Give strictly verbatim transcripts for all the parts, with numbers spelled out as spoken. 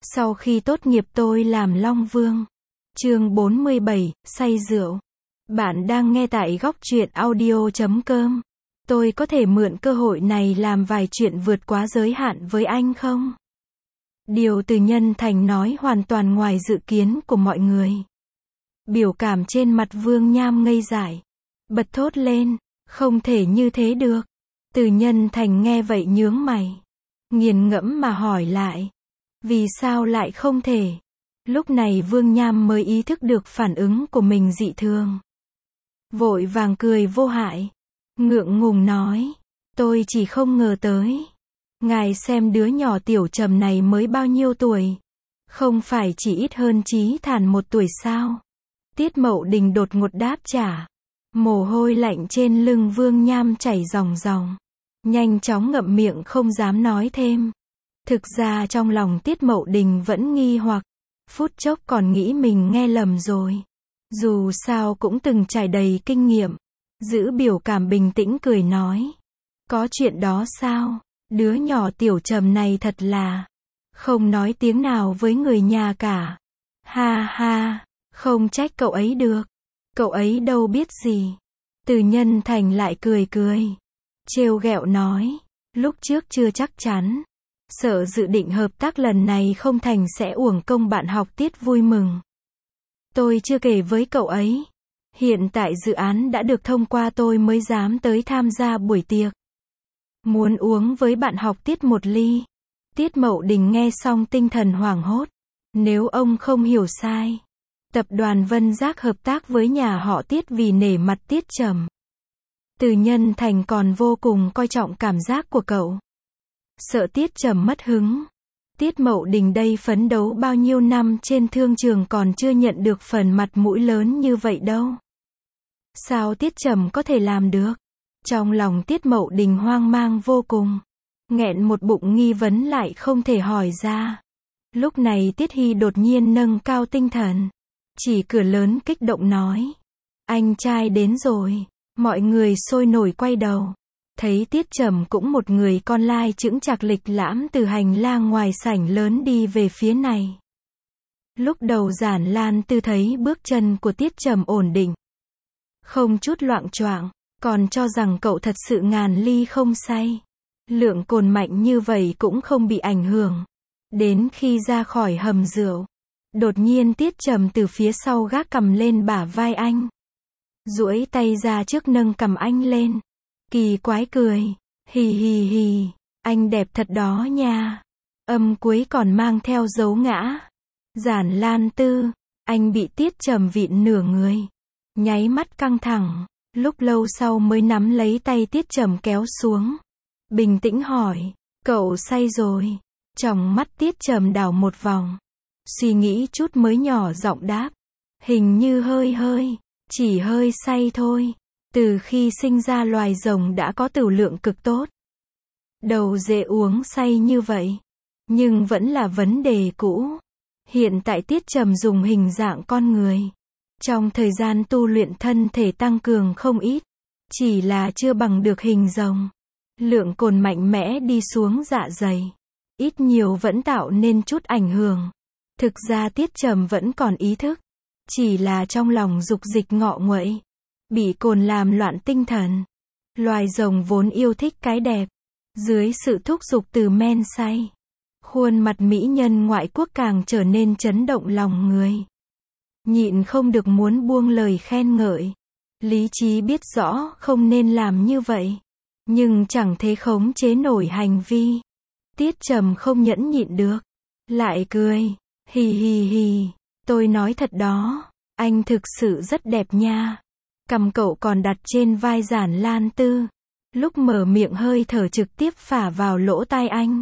Sau khi tốt nghiệp tôi làm Long Vương. Chương bốn mươi bảy, say rượu. Bạn đang nghe tại góc truyện audio chấm com. Tôi có thể mượn cơ hội này làm vài chuyện vượt quá giới hạn với anh không? Điều Từ Nhân Thành nói hoàn toàn ngoài dự kiến của mọi người. Biểu cảm trên mặt Vương Nham ngây dại. Bật thốt lên, không thể như thế được. Từ Nhân Thành nghe vậy nhướng mày. Nghiền ngẫm mà hỏi lại. Vì sao lại không thể? Lúc này Vương Nham mới ý thức được phản ứng của mình dị thường. Vội vàng cười vô hại. Ngượng ngùng nói. Tôi chỉ không ngờ tới. Ngài xem đứa nhỏ Tiểu Trầm này mới bao nhiêu tuổi? Không phải chỉ ít hơn Chí Thản một tuổi sao? Tiết Mậu Đình đột ngột đáp trả. Mồ hôi lạnh trên lưng Vương Nham chảy ròng ròng. Nhanh chóng ngậm miệng không dám nói thêm. Thực ra trong lòng Tiết Mậu Đình vẫn nghi hoặc, phút chốc còn nghĩ mình nghe lầm rồi. Dù sao cũng từng trải đầy kinh nghiệm. Giữ biểu cảm bình tĩnh cười nói. Có chuyện đó sao? Đứa nhỏ Tiểu Trầm này thật là không nói tiếng nào với người nhà cả. Ha ha, không trách cậu ấy được. Cậu ấy đâu biết gì. Từ Nhân Thành lại cười cười. Trêu ghẹo nói. Lúc trước chưa chắc chắn. Sợ dự định hợp tác lần này không thành sẽ uổng công bạn học Tiết vui mừng. Tôi chưa kể với cậu ấy. Hiện tại dự án đã được thông qua tôi mới dám tới tham gia buổi tiệc. Muốn uống với bạn học Tiết một ly. Tiết Mậu Đình nghe xong tinh thần hoảng hốt. Nếu ông không hiểu sai. Tập đoàn Vân Giác hợp tác với nhà họ Tiết vì nể mặt Tiết Trầm. Từ Nhân Thành còn vô cùng coi trọng cảm giác của cậu. Sợ Tiết Trầm mất hứng. Tiết Mậu Đình đây phấn đấu bao nhiêu năm trên thương trường còn chưa nhận được phần mặt mũi lớn như vậy đâu. Sao Tiết Trầm có thể làm được? Trong lòng Tiết Mậu Đình hoang mang vô cùng. Nghẹn một bụng nghi vấn lại không thể hỏi ra. Lúc này Tiết Hy đột nhiên nâng cao tinh thần. Chỉ cửa lớn kích động nói. Anh trai đến rồi. Mọi người sôi nổi quay đầu. Thấy Tiết Trầm cũng một người con lai chững chạc lịch lãm từ hành lang ngoài sảnh lớn đi về phía này. Lúc đầu Giản Lan Tư thấy bước chân của Tiết Trầm ổn định. Không chút loạng choạng, còn cho rằng cậu thật sự ngàn ly không say. Lượng cồn mạnh như vậy cũng không bị ảnh hưởng. Đến khi ra khỏi hầm rượu, đột nhiên Tiết Trầm từ phía sau gác cầm lên bả vai anh. Duỗi tay ra trước nâng cầm anh lên. Kỳ quái cười. Hì hì hì. Anh đẹp thật đó nha. Âm cuối còn mang theo dấu ngã. Giản Lan Tư. Anh bị Tiết Trầm vịn nửa người. Nháy mắt căng thẳng. Lúc lâu sau mới nắm lấy tay Tiết Trầm kéo xuống. Bình tĩnh hỏi. Cậu say rồi. Tròng mắt Tiết Trầm đảo một vòng. Suy nghĩ chút mới nhỏ giọng đáp. Hình như hơi hơi. Chỉ hơi say thôi. Từ khi sinh ra loài rồng đã có tửu lượng cực tốt. Đầu dễ uống say như vậy. Nhưng vẫn là vấn đề cũ. Hiện tại Tiết Trầm dùng hình dạng con người. Trong thời gian tu luyện thân thể tăng cường không ít. Chỉ là chưa bằng được hình rồng. Lượng cồn mạnh mẽ đi xuống dạ dày. Ít nhiều vẫn tạo nên chút ảnh hưởng. Thực ra Tiết Trầm vẫn còn ý thức. Chỉ là trong lòng dục dịch ngọ nguậy. Bị cồn làm loạn tinh thần. Loài rồng vốn yêu thích cái đẹp. Dưới sự thúc giục từ men say. Khuôn mặt mỹ nhân ngoại quốc càng trở nên chấn động lòng người. Nhịn không được muốn buông lời khen ngợi. Lý trí biết rõ không nên làm như vậy. Nhưng chẳng thể khống chế nổi hành vi. Tiết Trầm không nhẫn nhịn được. Lại cười. Hì hì hì. Tôi nói thật đó. Anh thực sự rất đẹp nha. Cầm cậu còn đặt trên vai Giản Lan Tư. Lúc mở miệng hơi thở trực tiếp phả vào lỗ tai anh.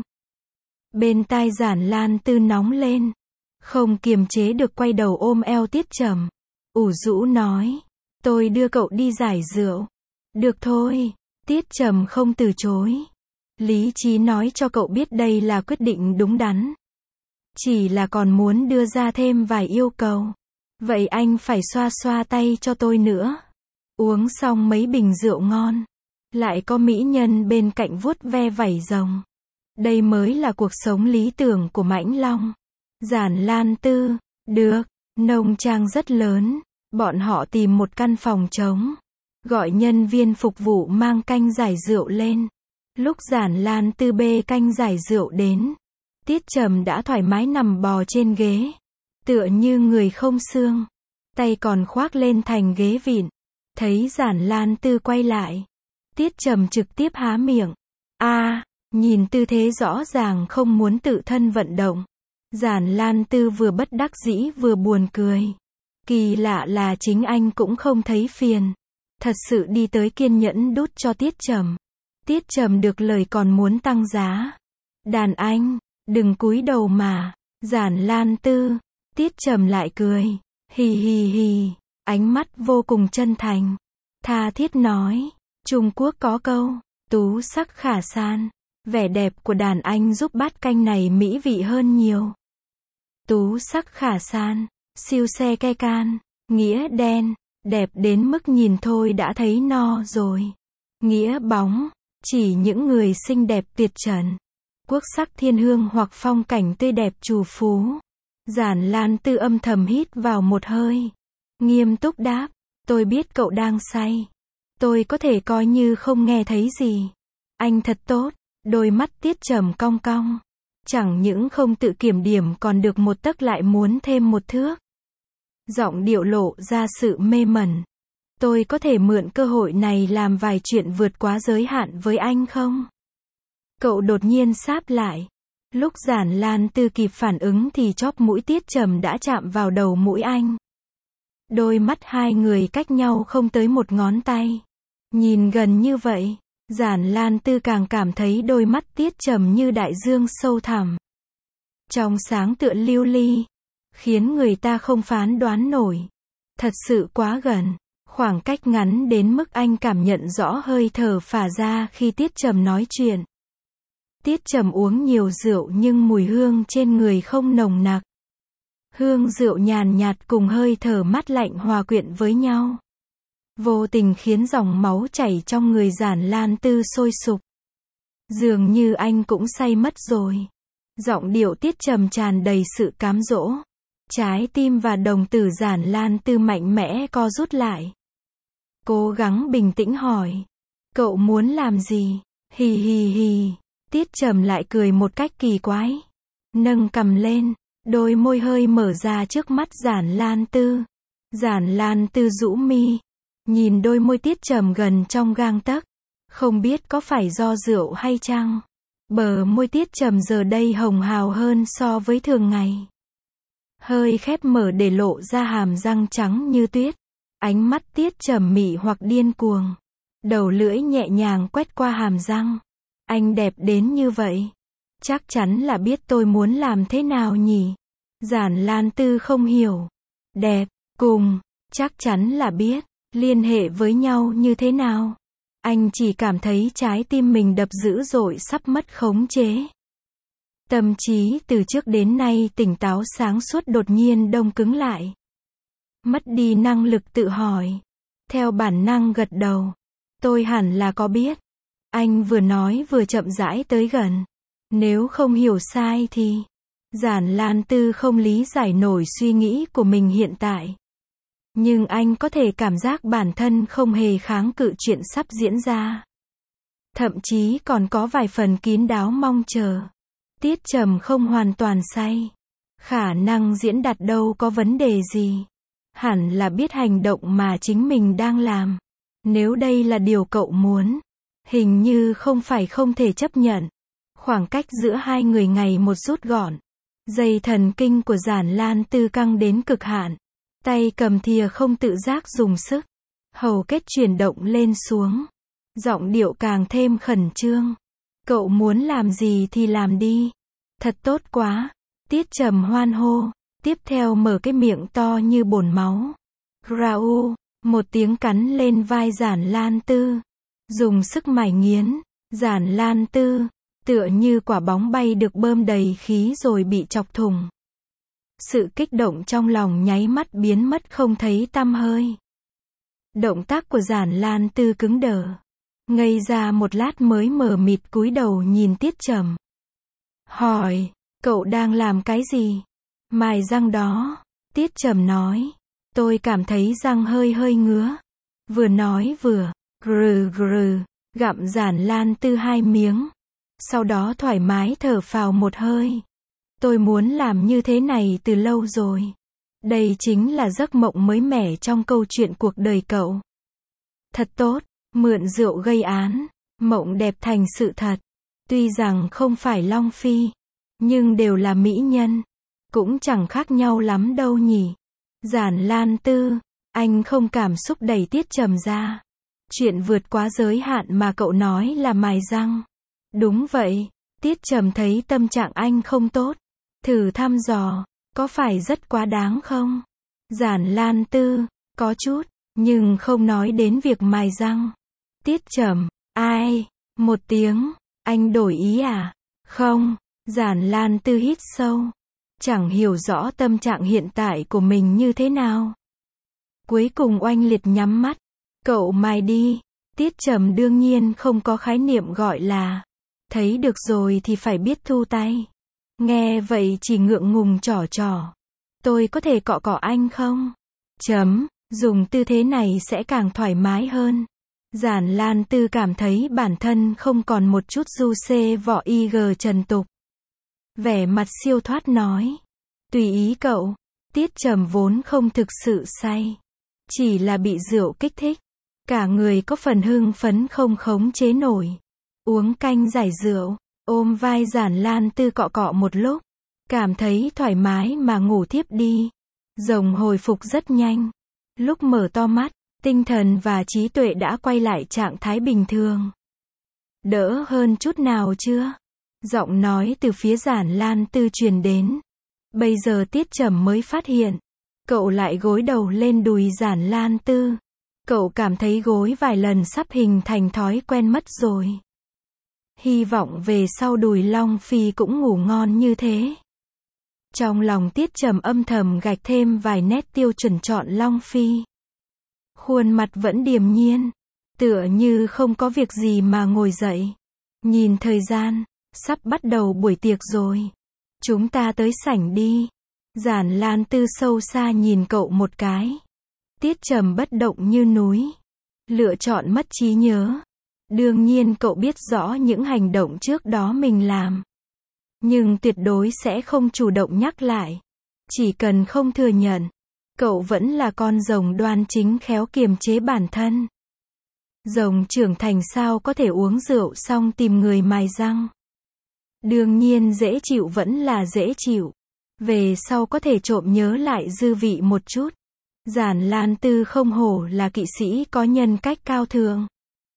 Bên tai Giản Lan Tư nóng lên. Không kiềm chế được quay đầu ôm eo Tiết Trầm. Ủ rũ nói. Tôi đưa cậu đi giải rượu. Được thôi. Tiết Trầm không từ chối. Lý trí nói cho cậu biết đây là quyết định đúng đắn. Chỉ là còn muốn đưa ra thêm vài yêu cầu. Vậy anh phải xoa xoa tay cho tôi nữa. Uống xong mấy bình rượu ngon. Lại có mỹ nhân bên cạnh vuốt ve vảy rồng. Đây mới là cuộc sống lý tưởng của Mãnh Long. Giản Lan Tư, được, nông trang rất lớn, bọn họ tìm một căn phòng trống, gọi nhân viên phục vụ mang canh giải rượu lên. Lúc Giản Lan Tư bê canh giải rượu đến, Tiết Trầm đã thoải mái nằm bò trên ghế, tựa như người không xương, tay còn khoác lên thành ghế vịn. Thấy Giản Lan Tư quay lại, Tiết Trầm trực tiếp há miệng. A, nhìn tư thế rõ ràng không muốn tự thân vận động. Giản Lan Tư vừa bất đắc dĩ vừa buồn cười. Kỳ lạ là chính anh cũng không thấy phiền. Thật sự đi tới kiên nhẫn đút cho Tiết Trầm. Tiết Trầm được lời còn muốn tăng giá. Đàn anh, đừng cúi đầu mà. Giản Lan Tư, Tiết Trầm lại cười. Hì hì hì, ánh mắt vô cùng chân thành. Tha thiết nói, Trung Quốc có câu, tú sắc khả san. Vẻ đẹp của đàn anh giúp bát canh này mỹ vị hơn nhiều. Tú sắc khả san, siêu xe ke can, nghĩa đen, đẹp đến mức nhìn thôi đã thấy no rồi. Nghĩa bóng, chỉ những người xinh đẹp tuyệt trần. Quốc sắc thiên hương hoặc phong cảnh tươi đẹp trù phú. Giản Lan Tư âm thầm hít vào một hơi. Nghiêm túc đáp, tôi biết cậu đang say. Tôi có thể coi như không nghe thấy gì. Anh thật tốt. Đôi mắt Tiết Trầm cong cong. Chẳng những không tự kiểm điểm còn được một tấc lại muốn thêm một thước. Giọng điệu lộ ra sự mê mẩn. Tôi có thể mượn cơ hội này làm vài chuyện vượt quá giới hạn với anh không? Cậu đột nhiên sáp lại. Lúc Giản Lan Tư kịp phản ứng thì chóp mũi Tiết Trầm đã chạm vào đầu mũi anh. Đôi mắt hai người cách nhau không tới một ngón tay. Nhìn gần như vậy, Giản Lan Tư càng cảm thấy đôi mắt Tiết Trầm như đại dương sâu thẳm. Trong sáng tựa lưu ly, khiến người ta không phán đoán nổi. Thật sự quá gần, khoảng cách ngắn đến mức anh cảm nhận rõ hơi thở phả ra khi Tiết Trầm nói chuyện. Tiết Trầm uống nhiều rượu nhưng mùi hương trên người không nồng nặc. Hương rượu nhàn nhạt cùng hơi thở mát lạnh hòa quyện với nhau. Vô tình khiến dòng máu chảy trong người Giản Lan Tư sôi sục. Dường như anh cũng say mất rồi. Giọng điệu Tiết Trầm tràn đầy sự cám dỗ. Trái tim và đồng tử Giản Lan Tư mạnh mẽ co rút lại. Cố gắng bình tĩnh hỏi. Cậu muốn làm gì? Hì hì hì. Tiết Trầm lại cười một cách kỳ quái. Nâng cằm lên, đôi môi hơi mở ra trước mắt Giản Lan Tư. Giản Lan Tư rũ mi. Nhìn đôi môi Tiết Trầm gần trong gang tấc. Không biết có phải do rượu hay chăng? Bờ môi Tiết Trầm giờ đây hồng hào hơn so với thường ngày. Hơi khép mở để lộ ra hàm răng trắng như tuyết. Ánh mắt Tiết Trầm mị hoặc điên cuồng. Đầu lưỡi nhẹ nhàng quét qua hàm răng. Anh đẹp đến như vậy. Chắc chắn là biết tôi muốn làm thế nào nhỉ? Giản Lan Tư không hiểu. Đẹp, cùng, chắc chắn là biết. Liên hệ với nhau như thế nào? Anh chỉ cảm thấy trái tim mình đập dữ dội sắp mất khống chế. Tâm trí từ trước đến nay tỉnh táo sáng suốt đột nhiên đông cứng lại. Mất đi năng lực tự hỏi. Theo bản năng gật đầu. Tôi hẳn là có biết. Anh vừa nói vừa chậm rãi tới gần. Nếu không hiểu sai thì... Giản Lan Tư không lý giải nổi suy nghĩ của mình hiện tại. Nhưng anh có thể cảm giác bản thân không hề kháng cự chuyện sắp diễn ra. Thậm chí còn có vài phần kín đáo mong chờ. Tiết Trầm không hoàn toàn say. Khả năng diễn đạt đâu có vấn đề gì. Hẳn là biết hành động mà chính mình đang làm. Nếu đây là điều cậu muốn, hình như không phải không thể chấp nhận. Khoảng cách giữa hai người ngày một rút gọn. Dây thần kinh của Giản Lan Tư căng đến cực hạn. Tay cầm thìa không tự giác dùng sức. Hầu kết chuyển động lên xuống. Giọng điệu càng thêm khẩn trương. Cậu muốn làm gì thì làm đi. Thật tốt quá. Tiết Trầm hoan hô. Tiếp theo mở cái miệng to như bồn máu. Rau. Một tiếng cắn lên vai Giản Lan Tư. Dùng sức mải nghiến. Giản Lan Tư. Tựa như quả bóng bay được bơm đầy khí rồi bị chọc thủng. Sự kích động trong lòng nháy mắt biến mất không thấy tăm hơi. Động tác của Giản Lan Tư cứng đờ. Ngây ra một lát mới mờ mịt cúi đầu nhìn Tiết Trầm. Hỏi, cậu đang làm cái gì? Mài răng đó. Tiết Trầm nói. Tôi cảm thấy răng hơi hơi ngứa. Vừa nói vừa, gừ gừ, gặm Giản Lan Tư hai miếng. Sau đó thoải mái thở phào một hơi. Tôi muốn làm như thế này từ lâu rồi. Đây chính là giấc mộng mới mẻ trong câu chuyện cuộc đời cậu. Thật tốt, mượn rượu gây án, mộng đẹp thành sự thật. Tuy rằng không phải Long Phi, nhưng đều là mỹ nhân. Cũng chẳng khác nhau lắm đâu nhỉ. Giản Lan Tư, anh không cảm xúc đẩy Tiết Trầm ra. Chuyện vượt quá giới hạn mà cậu nói là mài răng. Đúng vậy, Tiết Trầm thấy tâm trạng anh không tốt. Thử thăm dò, có phải rất quá đáng không? Giản Lan Tư, có chút, nhưng không nói đến việc mài răng. Tiết Trầm, ai? Một tiếng, anh đổi ý à? Không, Giản Lan Tư hít sâu. Chẳng hiểu rõ tâm trạng hiện tại của mình như thế nào. Cuối cùng oanh liệt nhắm mắt. Cậu mài đi. Tiết Trầm đương nhiên không có khái niệm gọi là thấy được rồi thì phải biết thu tay. Nghe vậy chỉ ngượng ngùng trỏ trỏ. Tôi có thể cọ cọ anh không? Chấm, dùng tư thế này sẽ càng thoải mái hơn. Giản Lan Tư cảm thấy bản thân không còn một chút du xê võ y gờ trần tục. Vẻ mặt siêu thoát nói. Tùy ý cậu. Tiết Trầm vốn không thực sự say. Chỉ là bị rượu kích thích. Cả người có phần hưng phấn không khống chế nổi. Uống canh giải rượu. Ôm vai Giản Lan Tư cọ cọ một lúc. Cảm thấy thoải mái mà ngủ thiếp đi. Rồng hồi phục rất nhanh. Lúc mở to mắt, tinh thần và trí tuệ đã quay lại trạng thái bình thường. Đỡ hơn chút nào chưa? Giọng nói từ phía Giản Lan Tư truyền đến. Bây giờ Tiết Trầm mới phát hiện. Cậu lại gối đầu lên đùi Giản Lan Tư. Cậu cảm thấy gối vài lần sắp hình thành thói quen mất rồi. Hy vọng về sau đùi Long Phi cũng ngủ ngon như thế. Trong lòng Tiết Trầm âm thầm gạch thêm vài nét tiêu chuẩn chọn Long Phi. Khuôn mặt vẫn điềm nhiên. Tựa như không có việc gì mà ngồi dậy. Nhìn thời gian. Sắp bắt đầu buổi tiệc rồi. Chúng ta tới sảnh đi. Giản Lan Tư sâu xa nhìn cậu một cái. Tiết Trầm bất động như núi. Lựa chọn mất trí nhớ. Đương nhiên cậu biết rõ những hành động trước đó mình làm. Nhưng tuyệt đối sẽ không chủ động nhắc lại. Chỉ cần không thừa nhận. Cậu vẫn là con rồng đoan chính khéo kiềm chế bản thân. Rồng trưởng thành sao có thể uống rượu xong tìm người mài răng. Đương nhiên dễ chịu vẫn là dễ chịu. Về sau có thể trộm nhớ lại dư vị một chút. Giản Lan Tư không hổ là kỵ sĩ có nhân cách cao thượng.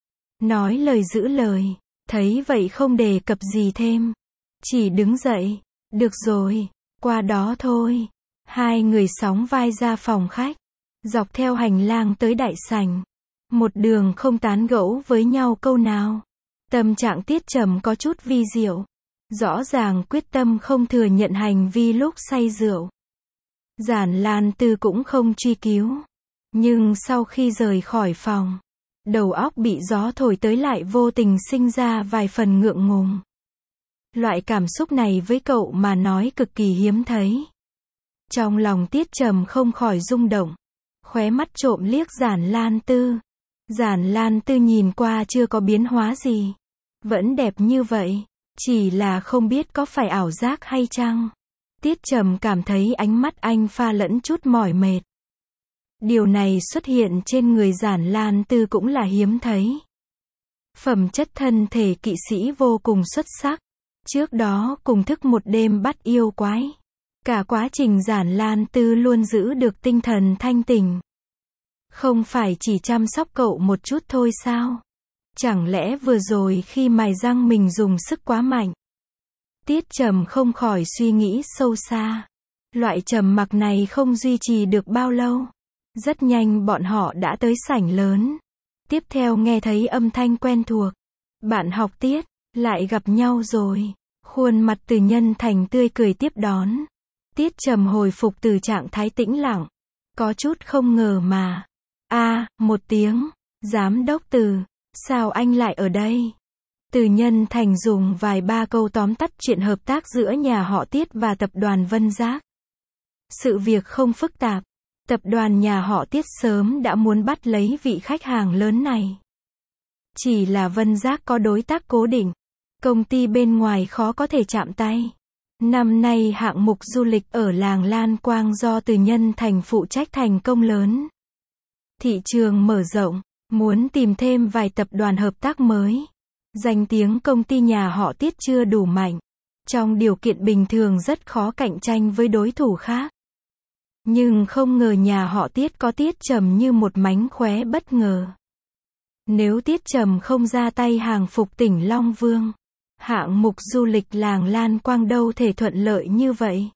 Nói lời giữ lời. Thấy vậy không đề cập gì thêm. Chỉ đứng dậy. Được rồi. Qua đó thôi. Hai người sóng vai ra phòng khách. Dọc theo hành lang tới đại sảnh. Một đường không tán gẫu với nhau câu nào. Tâm trạng Tiết Trầm có chút vi diệu. Rõ ràng quyết tâm không thừa nhận hành vi lúc say rượu. Giản Lan Tư cũng không truy cứu. Nhưng sau khi rời khỏi phòng, đầu óc bị gió thổi tới lại vô tình sinh ra vài phần ngượng ngùng. Loại cảm xúc này với cậu mà nói cực kỳ hiếm thấy. Trong lòng Tiết Trầm không khỏi rung động. Khóe mắt trộm liếc Giản Lan Tư. Giản Lan Tư nhìn qua chưa có biến hóa gì. Vẫn đẹp như vậy. Chỉ là không biết có phải ảo giác hay chăng. Tiết Trầm cảm thấy ánh mắt anh pha lẫn chút mỏi mệt. Điều này xuất hiện trên người Giản Lan Tư cũng là hiếm thấy. Phẩm chất thân thể kỵ sĩ vô cùng xuất sắc. Trước đó cùng thức một đêm bắt yêu quái. Cả quá trình Giản Lan Tư luôn giữ được tinh thần thanh tỉnh. Không phải chỉ chăm sóc cậu một chút thôi sao? Chẳng lẽ vừa rồi khi mài răng mình dùng sức quá mạnh? Tiết Trầm không khỏi suy nghĩ sâu xa. Loại trầm mặc này không duy trì được bao lâu. Rất nhanh bọn họ đã tới sảnh lớn. Tiếp theo nghe thấy âm thanh quen thuộc. Bạn học Tiết, lại gặp nhau rồi. Khuôn mặt Từ Nhân Thành tươi cười tiếp đón. Tiết Trầm hồi phục từ trạng thái tĩnh lặng. Có chút không ngờ mà. A, một tiếng. Giám đốc Từ, sao anh lại ở đây? Từ Nhân Thành dùng vài ba câu tóm tắt chuyện hợp tác giữa nhà họ Tiết và tập đoàn Vân Giác. Sự việc không phức tạp. Tập đoàn nhà họ Tiết sớm đã muốn bắt lấy vị khách hàng lớn này. Chỉ là Vân Giác có đối tác cố định. Công ty bên ngoài khó có thể chạm tay. Năm nay hạng mục du lịch ở làng Lan Quang do Từ Nhân Thành phụ trách thành công lớn. Thị trường mở rộng, muốn tìm thêm vài tập đoàn hợp tác mới. Danh tiếng công ty nhà họ Tiết chưa đủ mạnh. Trong điều kiện bình thường rất khó cạnh tranh với đối thủ khác. Nhưng không ngờ nhà họ Tiết có Tiết Trầm như một mánh khóe bất ngờ. Nếu Tiết Trầm không ra tay hàng phục tỉnh Long Vương, hạng mục du lịch làng Lan Quang đâu thể thuận lợi như vậy.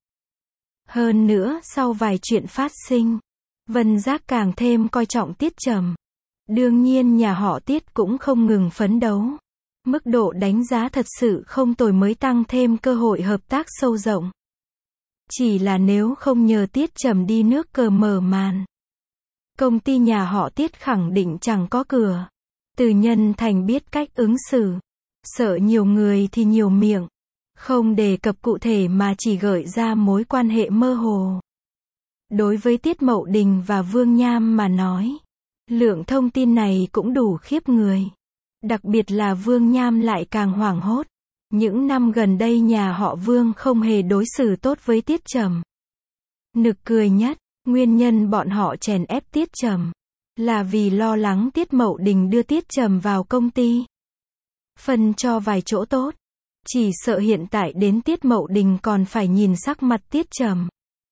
Hơn nữa sau vài chuyện phát sinh, Vân Giác càng thêm coi trọng Tiết Trầm. Đương nhiên nhà họ Tiết cũng không ngừng phấn đấu. Mức độ đánh giá thật sự không tồi mới tăng thêm cơ hội hợp tác sâu rộng. Chỉ là nếu không nhờ Tiết Trầm đi nước cờ mở màn, công ty nhà họ Tiết khẳng định chẳng có cửa. Từ Nhân Thành biết cách ứng xử. Sợ nhiều người thì nhiều miệng. Không đề cập cụ thể mà chỉ gợi ra mối quan hệ mơ hồ. Đối với Tiết Mậu Đình và Vương Nham mà nói, lượng thông tin này cũng đủ khiếp người. Đặc biệt là Vương Nham lại càng hoảng hốt. Những năm gần đây nhà họ Vương không hề đối xử tốt với Tiết Trầm. Nực cười nhất, nguyên nhân bọn họ chèn ép Tiết Trầm là vì lo lắng Tiết Mậu Đình đưa Tiết Trầm vào công ty. Phân cho vài chỗ tốt. Chỉ sợ hiện tại đến Tiết Mậu Đình còn phải nhìn sắc mặt Tiết Trầm.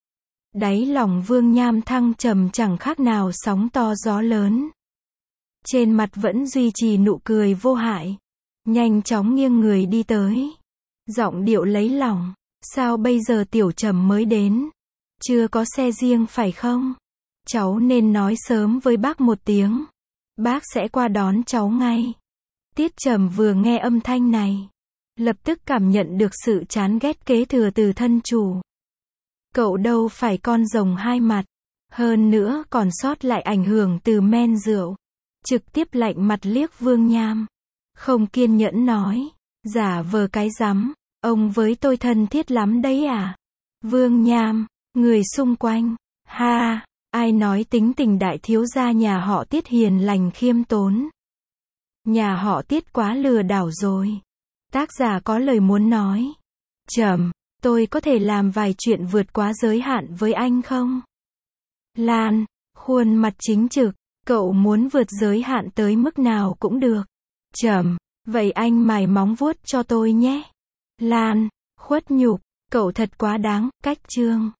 Đáy lòng Vương Nham thăng trầm chẳng khác nào sóng to gió lớn. Trên mặt vẫn duy trì nụ cười vô hại. Nhanh chóng nghiêng người đi tới. Giọng điệu lấy lòng. Sao bây giờ Tiểu Trầm mới đến? Chưa có xe riêng phải không? Cháu nên nói sớm với bác một tiếng. Bác sẽ qua đón cháu ngay. Tiết Trầm vừa nghe âm thanh này, lập tức cảm nhận được sự chán ghét kế thừa từ thân chủ. Cậu đâu phải con rồng hai mặt. Hơn nữa còn sót lại ảnh hưởng từ men rượu. Trực tiếp lạnh mặt liếc Vương Nham. Không kiên nhẫn nói. Giả vờ cái rắm. Ông với tôi thân thiết lắm đấy à? Vương Nham. Người xung quanh. Ha. Ai nói tính tình đại thiếu gia nhà họ Tiết hiền lành khiêm tốn. Nhà họ Tiết quá lừa đảo rồi. Tác giả có lời muốn nói. Trầm. Tôi có thể làm vài chuyện vượt quá giới hạn với anh không? Lan. Khuôn mặt chính trực. Cậu muốn vượt giới hạn tới mức nào cũng được. Trầm. Vậy anh mài móng vuốt cho tôi nhé. Lan. Khuất nhục. Cậu thật quá đáng. Cách chương.